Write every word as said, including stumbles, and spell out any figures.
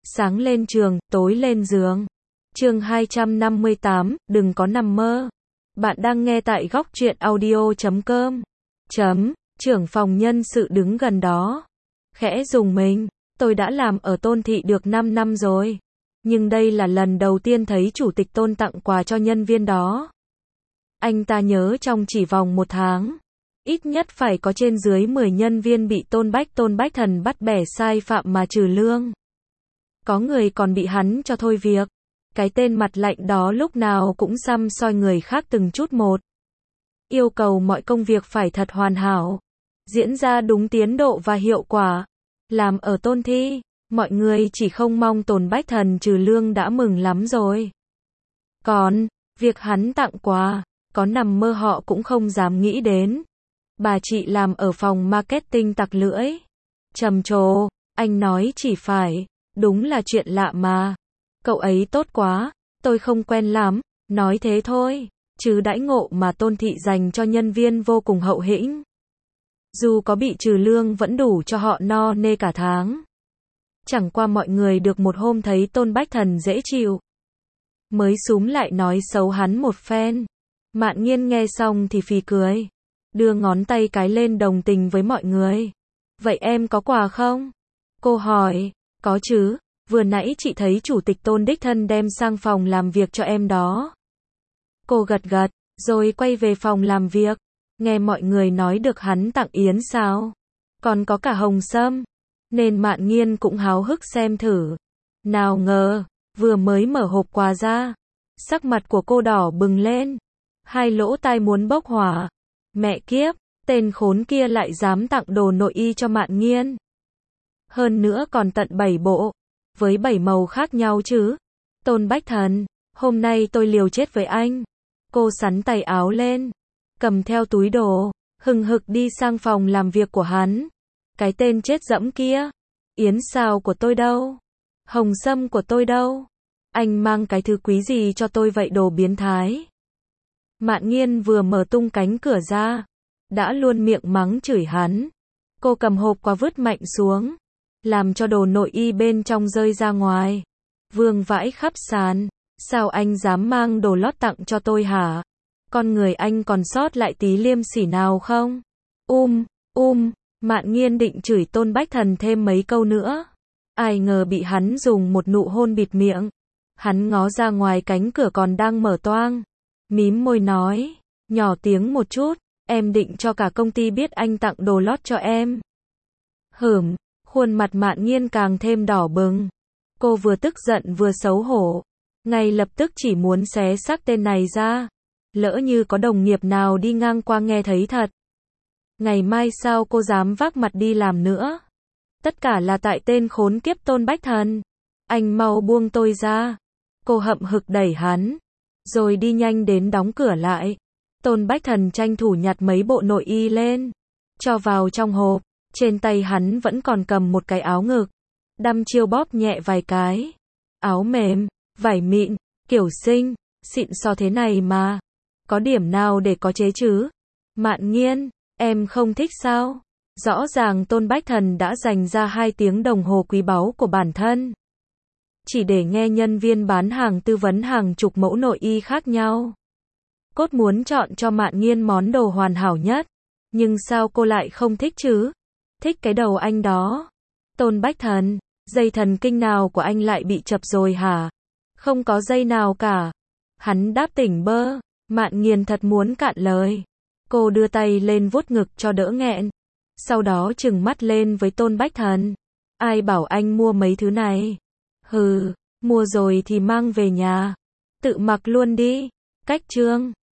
Sáng lên trường, tối lên giường. Chương hai trăm năm mươi tám, đừng có nằm mơ. Bạn đang nghe tại góc truyện audio chấm com. Chấm, trưởng phòng nhân sự đứng gần đó. Khẽ rùng mình, tôi đã làm ở Tôn Thị được năm năm rồi. Nhưng đây là lần đầu tiên thấy chủ tịch Tôn tặng quà cho nhân viên đó. Anh ta nhớ trong chỉ vòng một tháng, ít nhất phải có trên dưới mười nhân viên bị Tôn Bách Tôn Bách Thần bắt bẻ sai phạm mà trừ lương. Có người còn bị hắn cho thôi việc. Cái tên mặt lạnh đó lúc nào cũng săm soi người khác từng chút một. Yêu cầu mọi công việc phải thật hoàn hảo, diễn ra đúng tiến độ và hiệu quả. Làm ở Tôn Thị, mọi người chỉ không mong Tôn Bách Thần trừ lương đã mừng lắm rồi. Còn, việc hắn tặng quà, có nằm mơ họ cũng không dám nghĩ đến. Bà chị làm ở phòng marketing tặc lưỡi. Trầm trồ, anh nói chỉ phải, đúng là chuyện lạ mà. Cậu ấy tốt quá, tôi không quen lắm, nói thế thôi, chứ đãi ngộ mà Tôn Thị dành cho nhân viên vô cùng hậu hĩnh. Dù có bị trừ lương vẫn đủ cho họ no nê cả tháng. Chẳng qua mọi người được một hôm thấy Tôn Bách Thần dễ chịu, mới xúm lại nói xấu hắn một phen. Mạn Nghiên nghe xong thì phì cười, đưa ngón tay cái lên đồng tình với mọi người. Vậy em có quà không? Cô hỏi. Có chứ, vừa nãy chị thấy chủ tịch Tôn đích thân đem sang phòng làm việc cho em đó. Cô gật gật, rồi quay về phòng làm việc. Nghe mọi người nói được hắn tặng yến sao, còn có cả hồng sâm, nên Mạn Nghiên cũng háo hức xem thử. Nào ngờ, vừa mới mở hộp quà ra, sắc mặt của cô đỏ bừng lên, hai lỗ tai muốn bốc hỏa. Mẹ kiếp, tên khốn kia lại dám tặng đồ nội y cho Mạn Nghiên. Hơn nữa còn tận bảy bộ, với bảy màu khác nhau chứ. Tôn Bách Thần, hôm nay tôi liều chết với anh. Cô xắn tay áo lên, cầm theo túi đồ, hừng hực đi sang phòng làm việc của hắn. Cái tên chết dẫm kia, yến xào của tôi đâu? Hồng sâm của tôi đâu? Anh mang cái thứ quý gì cho tôi vậy đồ biến thái? Mạn Nghiên vừa mở tung cánh cửa ra, đã luôn miệng mắng chửi hắn. Cô cầm hộp quà vứt mạnh xuống, làm cho đồ nội y bên trong rơi ra ngoài, vương vãi khắp sàn. Sao anh dám mang đồ lót tặng cho tôi hả? Con người anh còn sót lại tí liêm sỉ nào không? Um, um, Mạn Nghiên định chửi Tôn Bách Thần thêm mấy câu nữa. Ai ngờ bị hắn dùng một nụ hôn bịt miệng. Hắn ngó ra ngoài cánh cửa còn đang mở toang, mím môi nói, nhỏ tiếng một chút, em định cho cả công ty biết anh tặng đồ lót cho em. Hửm, khuôn mặt Mạn Nghiên càng thêm đỏ bừng. Cô vừa tức giận vừa xấu hổ, ngay lập tức chỉ muốn xé xác tên này ra. Lỡ như có đồng nghiệp nào đi ngang qua nghe thấy thật, ngày mai sao cô dám vác mặt đi làm nữa? Tất cả là tại tên khốn kiếp Tôn Bách Thần. Anh mau buông tôi ra. Cô hậm hực đẩy hắn, rồi đi nhanh đến đóng cửa lại. Tôn Bách Thần tranh thủ nhặt mấy bộ nội y lên, cho vào trong hộp. Trên tay hắn vẫn còn cầm một cái áo ngực, đăm chiêu bóp nhẹ vài cái. Áo mềm, vải mịn, kiểu xinh, xịn so thế này mà. Có điểm nào để có chế chứ? Mạn Nghiên, em không thích sao? Rõ ràng Tôn Bách Thần đã dành ra hai tiếng đồng hồ quý báu của bản thân, chỉ để nghe nhân viên bán hàng tư vấn hàng chục mẫu nội y khác nhau. Cốt muốn chọn cho Mạn Nghiên món đồ hoàn hảo nhất. Nhưng sao cô lại không thích chứ? Thích cái đầu anh đó. Tôn Bách Thần, dây thần kinh nào của anh lại bị chập rồi hả? Không có dây nào cả. Hắn đáp tỉnh bơ. Mạn Nghiên thật muốn cạn lời. Cô đưa tay lên vuốt ngực cho đỡ nghẹn. Sau đó trừng mắt lên với Tôn Bách Thần. Ai bảo anh mua mấy thứ này? Hừ, mua rồi thì mang về nhà, tự mặc luôn đi. Cách chương